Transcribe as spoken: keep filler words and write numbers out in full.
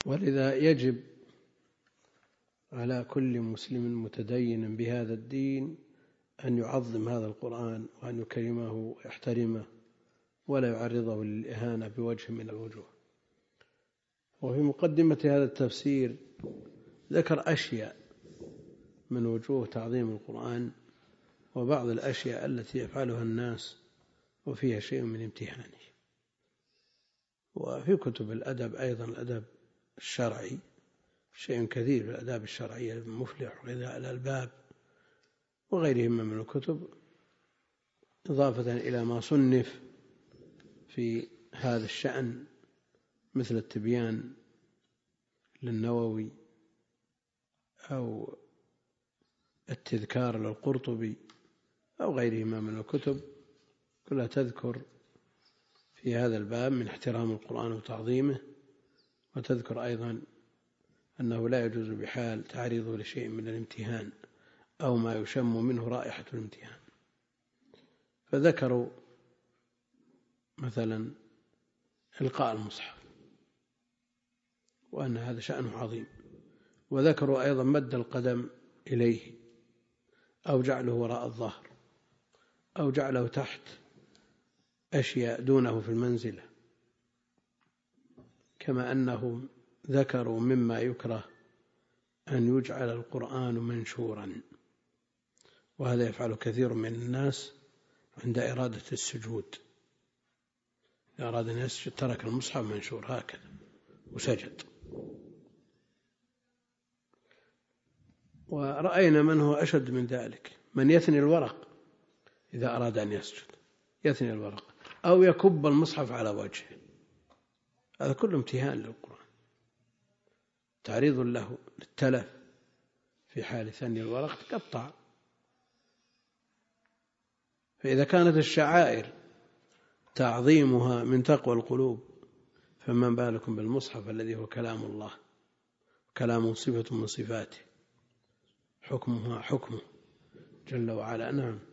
ولذا يجب على كل مسلم متدين بهذا الدين أن يعظم هذا القرآن وأن يكرمه ويحترمه ولا يعرضه للإهانة بوجه من الوجوه. وفي مقدمة هذا التفسير ذكر أشياء من وجوه تعظيم القرآن وبعض الأشياء التي يفعلها الناس وفيها شيء من امتهانه. وفي كتب الأدب أيضا الأدب الشرعي شيء كثير في الآداب الشرعية المفلح وغذاء الألباب وغيرهما من الكتب، إضافة إلى ما صنف في هذا الشأن مثل التبيان للنووي أو التذكار للقرطبي أو غيرهما من الكتب، كلها تذكر في هذا الباب من احترام القرآن وتعظيمه، وتذكر أيضا أنه لا يجوز بحال تعريضه لشيء من الامتهان أو ما يشم منه رائحة الامتهان. فذكروا مثلا إلقاء المصحف وأن هذا شأنه عظيم، وذكروا أيضا مد القدم إليه أو جعله وراء الظهر أو جعله تحت أشياء دونه في المنزلة، كما أنهم ذكروا مما يكره أن يجعل القرآن منشورا، وهذا يفعل كثير من الناس عند إرادة السجود، إذا أراد أن يسجد ترك المصحف منشور هكذا وسجد. ورأينا من هو أشد من ذلك، من يثني الورق إذا أراد أن يسجد، يثني الورق أو يكب المصحف على وجهه، هذا كله امتهان للقرآن، تعريض له للتلف في حال ثني الورق تقطع. فإذا كانت الشعائر تعظيمها من تقوى القلوب، فما بالكم بالمصحف الذي هو كلام الله، كلامه صفة من صفاته، حكمها حكمه جل وعلا. نعم.